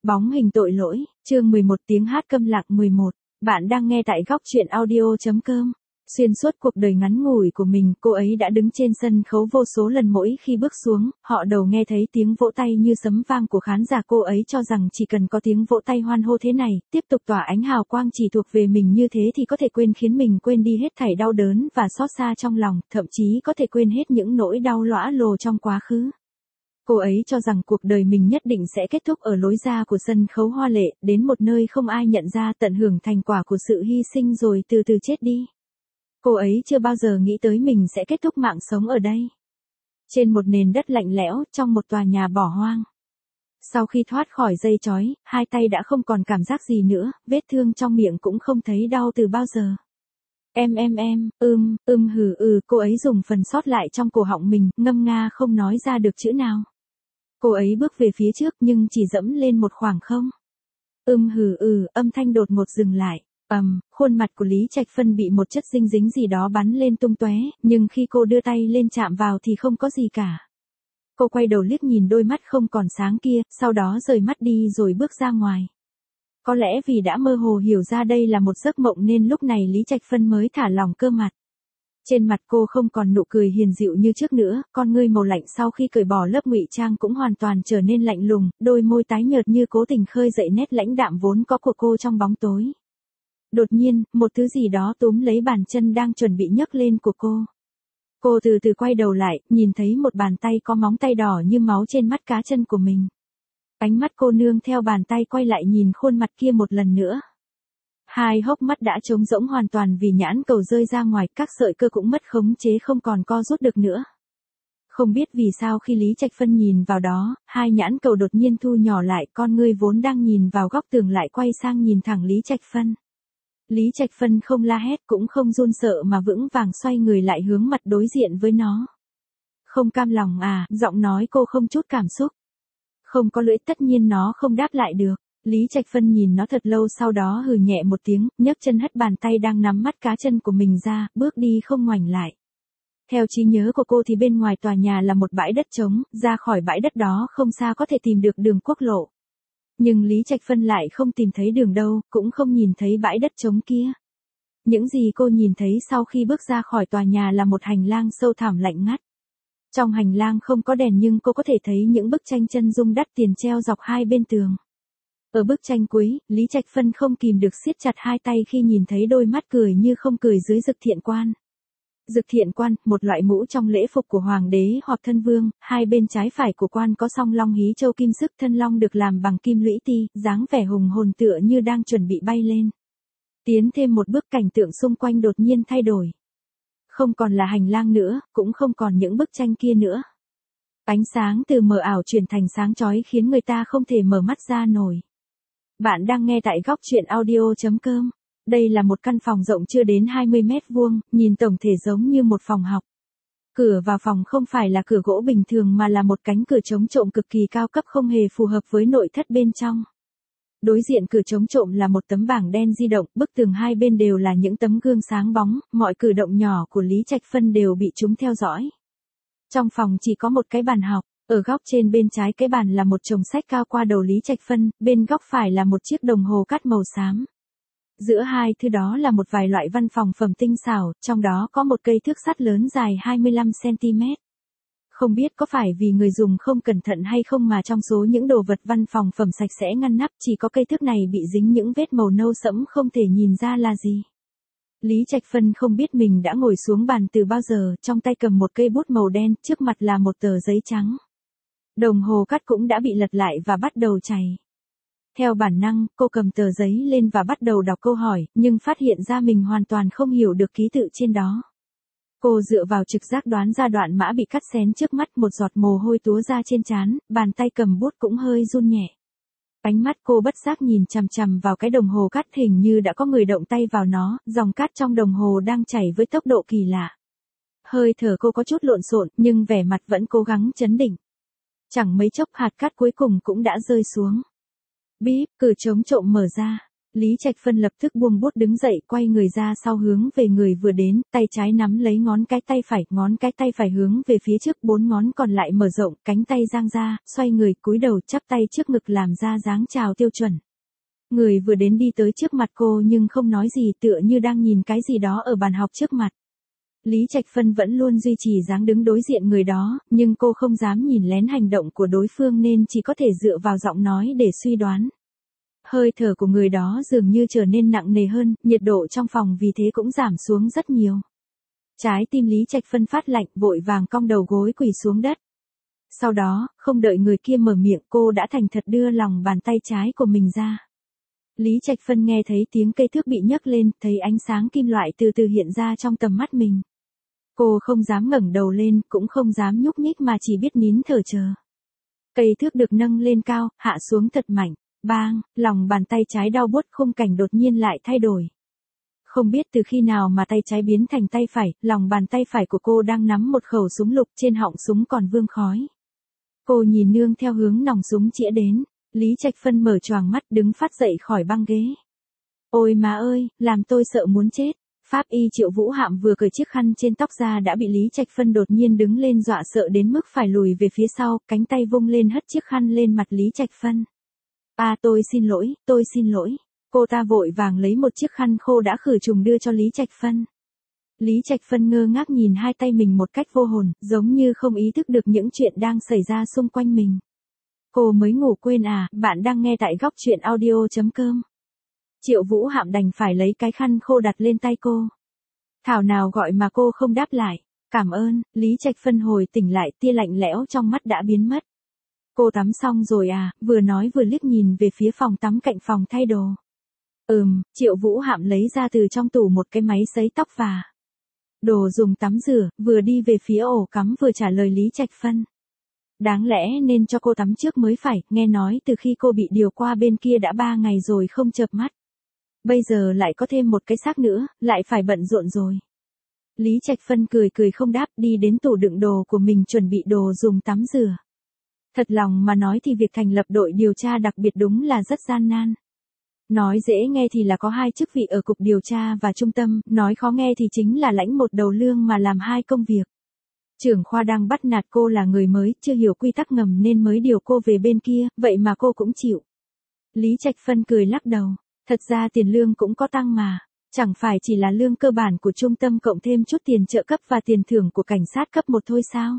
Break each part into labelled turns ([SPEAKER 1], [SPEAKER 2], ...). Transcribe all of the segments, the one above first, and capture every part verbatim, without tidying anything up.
[SPEAKER 1] Bóng hình tội lỗi, chương mười một tiếng hát câm lặng mười một. Bạn đang nghe tại góc truyện audio.com. Xuyên suốt cuộc đời ngắn ngủi của mình, cô ấy đã đứng trên sân khấu vô số lần mỗi khi bước xuống, họ đầu nghe thấy tiếng vỗ tay như sấm vang của khán giả. Cô ấy cho rằng chỉ cần có tiếng vỗ tay hoan hô thế này, tiếp tục tỏa ánh hào quang chỉ thuộc về mình như thế thì có thể quên khiến mình quên đi hết thảy đau đớn và xót xa trong lòng, thậm chí có thể quên hết những nỗi đau lõa lồ trong quá khứ. Cô ấy cho rằng cuộc đời mình nhất định sẽ kết thúc ở lối ra của sân khấu hoa lệ, đến một nơi không ai nhận ra, tận hưởng thành quả của sự hy sinh rồi từ từ chết đi. Cô ấy chưa bao giờ nghĩ tới mình sẽ kết thúc mạng sống ở đây. Trên một nền đất lạnh lẽo, trong một tòa nhà bỏ hoang. Sau khi thoát khỏi dây trói, hai tay đã không còn cảm giác gì nữa, vết thương trong miệng cũng không thấy đau từ bao giờ. Em em em, ưm, ưm hừ ừ, cô ấy dùng phần sót lại trong cổ họng mình, ngâm nga không nói ra được chữ nào. Cô ấy bước về phía trước nhưng chỉ dẫm lên một khoảng không. Ưm hừ ừ, âm thanh đột ngột dừng lại. Ầm, um, khuôn mặt của Lý Trạch Phân bị một chất dinh dính gì đó bắn lên tung tóe, nhưng khi cô đưa tay lên chạm vào thì không có gì cả. Cô quay đầu liếc nhìn đôi mắt không còn sáng kia, sau đó rời mắt đi rồi bước ra ngoài. Có lẽ vì đã mơ hồ hiểu ra đây là một giấc mộng nên lúc này Lý Trạch Phân mới thả lỏng cơ mặt. Trên mặt cô không còn nụ cười hiền dịu như trước nữa, con ngươi màu lạnh sau khi cởi bỏ lớp ngụy trang cũng hoàn toàn trở nên lạnh lùng, đôi môi tái nhợt như cố tình khơi dậy nét lãnh đạm vốn có của cô trong bóng tối. Đột nhiên, một thứ gì đó túm lấy bàn chân đang chuẩn bị nhấc lên của cô. Cô từ từ quay đầu lại, nhìn thấy một bàn tay có móng tay đỏ như máu trên mắt cá chân của mình. Ánh mắt cô nương theo bàn tay quay lại nhìn khuôn mặt kia một lần nữa. Hai hốc mắt đã trống rỗng hoàn toàn vì nhãn cầu rơi ra ngoài, các sợi cơ cũng mất khống chế không còn co rút được nữa. Không biết vì sao khi Lý Trạch Phân nhìn vào đó, hai nhãn cầu đột nhiên thu nhỏ lại, con ngươi vốn đang nhìn vào góc tường lại quay sang nhìn thẳng Lý Trạch Phân. Lý Trạch Phân không la hét cũng không run sợ mà vững vàng xoay người lại hướng mặt đối diện với nó. Không cam lòng à, giọng nói cô không chút cảm xúc. Không có lưỡi, tất nhiên nó không đáp lại được. Lý Trạch Phân nhìn nó thật lâu sau đó hừ nhẹ một tiếng, nhấc chân hất bàn tay đang nắm mắt cá chân của mình ra, bước đi không ngoảnh lại. Theo trí nhớ của cô thì bên ngoài tòa nhà là một bãi đất trống, ra khỏi bãi đất đó không xa có thể tìm được đường quốc lộ. Nhưng Lý Trạch Phân lại không tìm thấy đường đâu, cũng không nhìn thấy bãi đất trống kia. Những gì cô nhìn thấy sau khi bước ra khỏi tòa nhà là một hành lang sâu thẳm lạnh ngắt. Trong hành lang không có đèn nhưng cô có thể thấy những bức tranh chân dung đắt tiền treo dọc hai bên tường. Ở bức tranh cuối, Lý Trạch Phân không kìm được siết chặt hai tay khi nhìn thấy đôi mắt cười như không cười dưới Dực Thiện Quan. Dực Thiện Quan, một loại mũ trong lễ phục của hoàng đế hoặc thân vương, hai bên trái phải của quan có song long hí châu kim sức, thân long được làm bằng kim lũy ti, dáng vẻ hùng hồn tựa như đang chuẩn bị bay lên. Tiến thêm một bước, cảnh tượng xung quanh đột nhiên thay đổi. Không còn là hành lang nữa, cũng không còn những bức tranh kia nữa. Ánh sáng từ mờ ảo chuyển thành sáng chói khiến người ta không thể mở mắt ra nổi. Bạn đang nghe tại góc truyện audio.com. Đây là một căn phòng rộng chưa đến hai mươi mét vuông, nhìn tổng thể giống như một phòng học. Cửa vào phòng không phải là cửa gỗ bình thường mà là một cánh cửa chống trộm cực kỳ cao cấp không hề phù hợp với nội thất bên trong. Đối diện cửa chống trộm là một tấm bảng đen di động, bức tường hai bên đều là những tấm gương sáng bóng, mọi cử động nhỏ của Lý Trạch Phân đều bị chúng theo dõi. Trong phòng chỉ có một cái bàn học. Ở góc trên bên trái cái bàn là một chồng sách cao qua đầu Lý Trạch Phân, bên góc phải là một chiếc đồng hồ cát màu xám. Giữa hai thứ đó là một vài loại văn phòng phẩm tinh xảo, trong đó có một cây thước sắt lớn dài hai mươi lăm xăng ti mét. Không biết có phải vì người dùng không cẩn thận hay không mà trong số những đồ vật văn phòng phẩm sạch sẽ ngăn nắp chỉ có cây thước này bị dính những vết màu nâu sẫm không thể nhìn ra là gì. Lý Trạch Phân không biết mình đã ngồi xuống bàn từ bao giờ, trong tay cầm một cây bút màu đen, trước mặt là một tờ giấy trắng. Đồng hồ cát cũng đã bị lật lại và bắt đầu chảy. Theo bản năng, cô cầm tờ giấy lên và bắt đầu đọc câu hỏi, nhưng phát hiện ra mình hoàn toàn không hiểu được ký tự trên đó. Cô dựa vào trực giác đoán ra đoạn mã bị cắt xén trước mắt, một giọt mồ hôi túa ra trên trán, bàn tay cầm bút cũng hơi run nhẹ. Ánh mắt cô bất giác nhìn chằm chằm vào cái đồng hồ cát, hình như đã có người động tay vào nó, dòng cát trong đồng hồ đang chảy với tốc độ kỳ lạ. Hơi thở cô có chút lộn xộn, nhưng vẻ mặt vẫn cố gắng trấn định. Chẳng mấy chốc hạt cát cuối cùng cũng đã rơi xuống. Bíp, cửa chống trộm mở ra. Lý Trạch Phân lập tức buông bút đứng dậy, quay người ra sau hướng về người vừa đến, tay trái nắm lấy ngón cái tay phải, ngón cái tay phải hướng về phía trước, bốn ngón còn lại mở rộng, cánh tay dang ra, xoay người, cúi đầu chắp tay trước ngực làm ra dáng chào tiêu chuẩn. Người vừa đến đi tới trước mặt cô nhưng không nói gì, tựa như đang nhìn cái gì đó ở bàn học trước mặt. Lý Trạch Phân vẫn luôn duy trì dáng đứng đối diện người đó, nhưng cô không dám nhìn lén hành động của đối phương nên chỉ có thể dựa vào giọng nói để suy đoán. Hơi thở của người đó dường như trở nên nặng nề hơn, nhiệt độ trong phòng vì thế cũng giảm xuống rất nhiều. Trái tim Lý Trạch Phân phát lạnh, vội vàng cong đầu gối quỳ xuống đất. Sau đó, không đợi người kia mở miệng, cô đã thành thật đưa lòng bàn tay trái của mình ra. Lý Trạch Phân nghe thấy tiếng cây thước bị nhấc lên, thấy ánh sáng kim loại từ từ hiện ra trong tầm mắt mình. Cô không dám ngẩng đầu lên, cũng không dám nhúc nhích mà chỉ biết nín thở chờ. Cây thước được nâng lên cao, hạ xuống thật mạnh. Bang, lòng bàn tay trái đau buốt, khung cảnh đột nhiên lại thay đổi. Không biết từ khi nào mà tay trái biến thành tay phải, lòng bàn tay phải của cô đang nắm một khẩu súng lục, trên họng súng còn vương khói. Cô nhìn nương theo hướng nòng súng chĩa đến, Lý Trạch Phân mở choàng mắt đứng phát dậy khỏi băng ghế. Ôi má ơi, làm tôi sợ muốn chết. Pháp y Triệu Vũ Hạm vừa cởi chiếc khăn trên tóc ra đã bị Lý Trạch Phân đột nhiên đứng lên dọa sợ đến mức phải lùi về phía sau, cánh tay vung lên hất chiếc khăn lên mặt Lý Trạch Phân. À tôi xin lỗi, tôi xin lỗi. Cô ta vội vàng lấy một chiếc khăn khô đã khử trùng đưa cho Lý Trạch Phân. Lý Trạch Phân ngơ ngác nhìn hai tay mình một cách vô hồn, giống như không ý thức được những chuyện đang xảy ra xung quanh mình. Cô mới ngủ quên à, bạn đang nghe tại góc truyện audio chấm com. Triệu Vũ Hạm đành phải lấy cái khăn khô đặt lên tay cô. Thảo nào gọi mà cô không đáp lại. Cảm ơn, Lý Trạch Phân hồi tỉnh lại, tia lạnh lẽo trong mắt đã biến mất. Cô tắm xong rồi à, vừa nói vừa liếc nhìn về phía phòng tắm cạnh phòng thay đồ. Ừm, Triệu Vũ Hạm lấy ra từ trong tủ một cái máy sấy tóc và đồ dùng tắm rửa, vừa đi về phía ổ cắm vừa trả lời Lý Trạch Phân. Đáng lẽ nên cho cô tắm trước mới phải, nghe nói từ khi cô bị điều qua bên kia đã ba ngày rồi không chợp mắt. Bây giờ lại có thêm một cái xác nữa, lại phải bận rộn rồi. Lý Trạch Phân cười cười không đáp, đi đến tủ đựng đồ của mình chuẩn bị đồ dùng tắm rửa. Thật lòng mà nói thì việc thành lập đội điều tra đặc biệt đúng là rất gian nan. Nói dễ nghe thì là có hai chức vị ở cục điều tra và trung tâm, nói khó nghe thì chính là lãnh một đầu lương mà làm hai công việc. Trưởng khoa đang bắt nạt cô là người mới, chưa hiểu quy tắc ngầm nên mới điều cô về bên kia, vậy mà cô cũng chịu. Lý Trạch Phân cười lắc đầu, thật ra tiền lương cũng có tăng mà, chẳng phải chỉ là lương cơ bản của trung tâm cộng thêm chút tiền trợ cấp và tiền thưởng của cảnh sát cấp một thôi sao?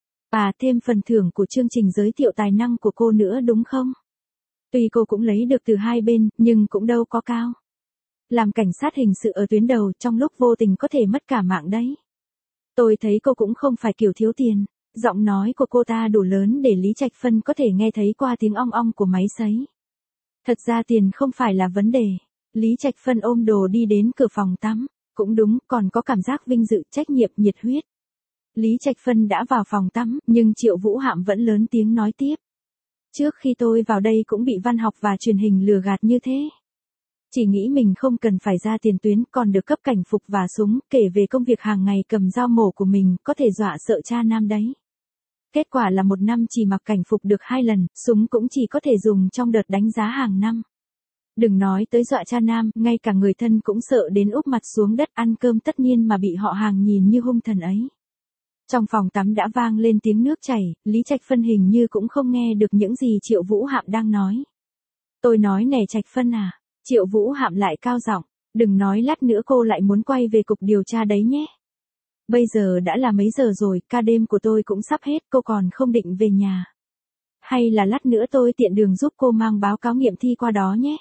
[SPEAKER 1] À thêm phần thưởng của chương trình giới thiệu tài năng của cô nữa đúng không? Tuy cô cũng lấy được từ hai bên, nhưng cũng đâu có cao. Làm cảnh sát hình sự ở tuyến đầu trong lúc vô tình có thể mất cả mạng đấy. Tôi thấy cô cũng không phải kiểu thiếu tiền. Giọng nói của cô ta đủ lớn để Lý Trạch Phân có thể nghe thấy qua tiếng ong ong của máy sấy. Thật ra tiền không phải là vấn đề. Lý Trạch Phân ôm đồ đi đến cửa phòng tắm. Cũng đúng, còn có cảm giác vinh dự, trách nhiệm, nhiệt huyết. Lý Trạch Phân đã vào phòng tắm, nhưng Triệu Vũ Hạm vẫn lớn tiếng nói tiếp. Trước khi tôi vào đây cũng bị văn học và truyền hình lừa gạt như thế. Chỉ nghĩ mình không cần phải ra tiền tuyến, còn được cấp cảnh phục và súng, kể về công việc hàng ngày cầm dao mổ của mình, có thể dọa sợ cha nam đấy. Kết quả là một năm chỉ mặc cảnh phục được hai lần, súng cũng chỉ có thể dùng trong đợt đánh giá hàng năm. Đừng nói tới dọa cha nam, ngay cả người thân cũng sợ đến úp mặt xuống đất ăn cơm tất nhiên mà bị họ hàng nhìn như hung thần ấy. Trong phòng tắm đã vang lên tiếng nước chảy, Lý Trạch Phân hình như cũng không nghe được những gì Triệu Vũ Hạm đang nói. Tôi nói nè Trạch Phân à, Triệu Vũ Hạm lại cao giọng, đừng nói lát nữa cô lại muốn quay về cục điều tra đấy nhé. Bây giờ đã là mấy giờ rồi, ca đêm của tôi cũng sắp hết, cô còn không định về nhà. Hay là lát nữa tôi tiện đường giúp cô mang báo cáo nghiệm thi qua đó nhé.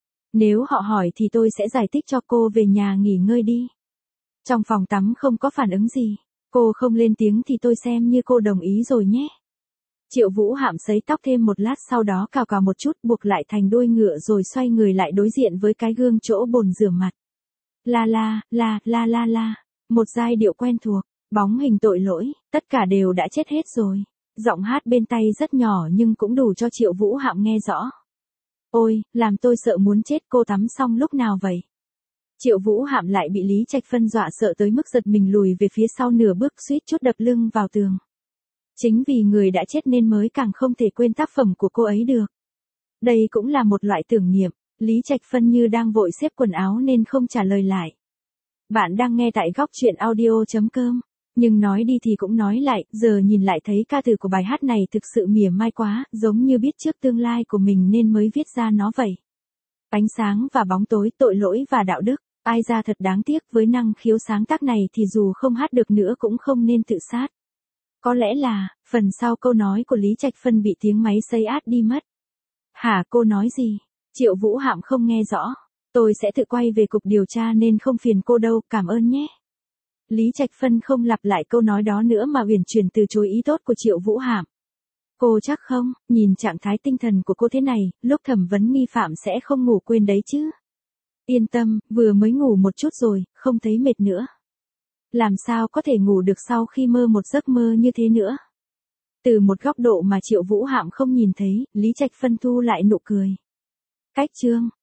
[SPEAKER 1] Nếu họ hỏi thì tôi sẽ giải thích cho cô về nhà nghỉ ngơi đi. Trong phòng tắm không có phản ứng gì. Cô không lên tiếng thì tôi xem như cô đồng ý rồi nhé. Triệu Vũ Hạm sấy tóc thêm một lát sau đó cào cào một chút buộc lại thành đuôi ngựa rồi xoay người lại đối diện với cái gương chỗ bồn rửa mặt. La la, la, la la la. Một giai điệu quen thuộc, bóng hình tội lỗi, tất cả đều đã chết hết rồi. Giọng hát bên tay rất nhỏ nhưng cũng đủ cho Triệu Vũ Hạm nghe rõ. Ôi, làm tôi sợ muốn chết, cô tắm xong lúc nào vậy? Triệu Vũ Hạm lại bị Lý Trạch Phân dọa sợ tới mức giật mình lùi về phía sau nửa bước suýt chút đập lưng vào tường. Chính vì người đã chết nên mới càng không thể quên tác phẩm của cô ấy được. Đây cũng là một loại tưởng niệm. Lý Trạch Phân như đang vội xếp quần áo nên không trả lời lại. Bạn đang nghe tại góc truyện audio.com. Nhưng nói đi thì cũng nói lại, giờ nhìn lại thấy ca từ của bài hát này thực sự mỉa mai quá, giống như biết trước tương lai của mình nên mới viết ra nó vậy. Ánh sáng và bóng tối, tội lỗi và đạo đức, ai ra thật đáng tiếc, với năng khiếu sáng tác này thì dù không hát được nữa cũng không nên tự sát. Có lẽ là, phần sau câu nói của Lý Trạch Phân bị tiếng máy xay át đi mất. Hả, cô nói gì? Triệu Vũ Hạm không nghe rõ. Tôi sẽ tự quay về cục điều tra nên không phiền cô đâu, cảm ơn nhé. Lý Trạch Phân không lặp lại câu nói đó nữa mà uyển chuyển từ chối ý tốt của Triệu Vũ Hạm. Cô chắc không, nhìn trạng thái tinh thần của cô thế này, lúc thẩm vấn nghi phạm sẽ không ngủ quên đấy chứ. Yên tâm, vừa mới ngủ một chút rồi, không thấy mệt nữa. Làm sao có thể ngủ được sau khi mơ một giấc mơ như thế nữa? Từ một góc độ mà Triệu Vũ Hạm không nhìn thấy, Lý Trạch Phân thu lại nụ cười. Cách chương